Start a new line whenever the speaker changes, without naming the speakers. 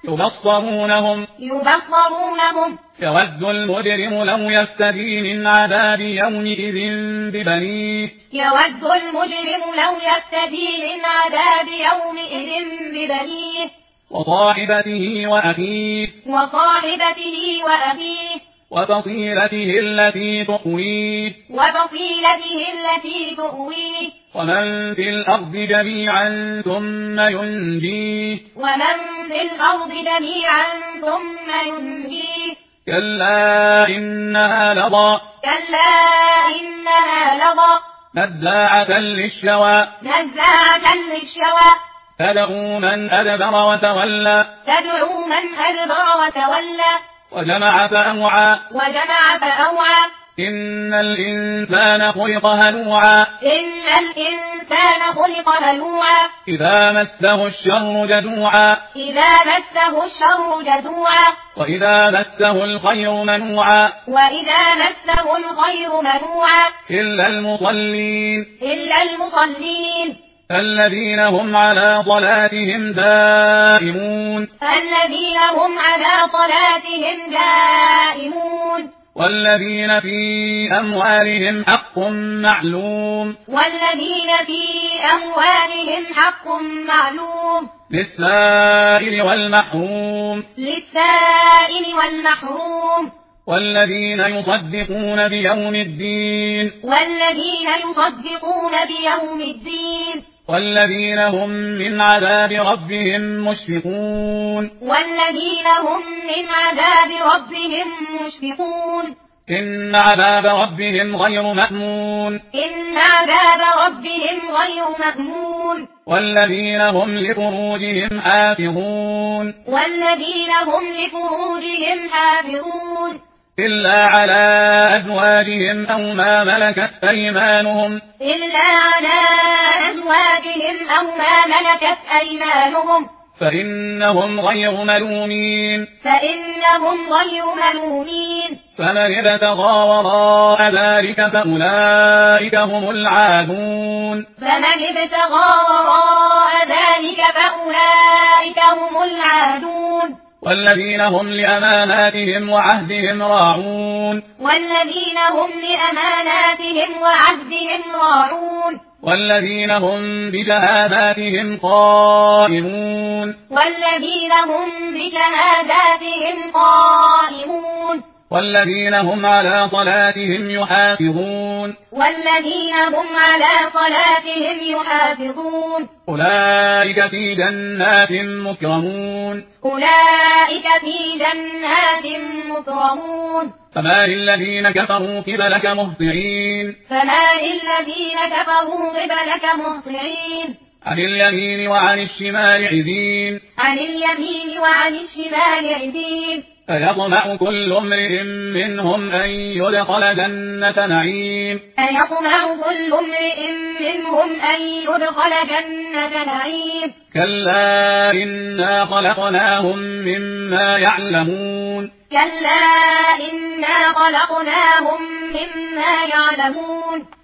يبصرونهم يود المجرم لو يفتدي من عذاب يومئذ ببنيه وصاحبته وأخيه وفصيلته التي تؤويه ومن في الأرض جميعا ثم ينجيه كلا إنها لظى نزاعة للشوى تدعو من أدبر وتولى وجمع فأوعى إن الإنسان خلق هلوعا إذا مسه الشر جزوعا وإذا مسه الخير منوعا إلا المصلين الذين هم على صلاتهم دائمون والذين في أموالهم حق معلوم للسائل والمحروم والذين يصدقون بيوم الدين والذين هم من عذاب ربهم مشفقون إن عذاب ربهم غير مأمون والذين هم لفروجهم حافظون إلا على أزواجهم أو ما ملكت أيمانهم فإنهم غير ملومين فمن ابتغى وراء ذلك فأولئك هم العادون والذين هم لأماناتهم وعهدهم راعون والذين هم بشهاداتهم قائمون والذين هم على صلاتهم يحافظون أولئك في جنات مكرمون فما للذين كفروا قبلك مهطعين عن اليمين وعن الشمال عزين أيطمع كل امرئ منهم أن يدخل جنة نعيم كلا إنا خلقناهم مما يعلمون
كلا إنا خلقناهم مما يعلمون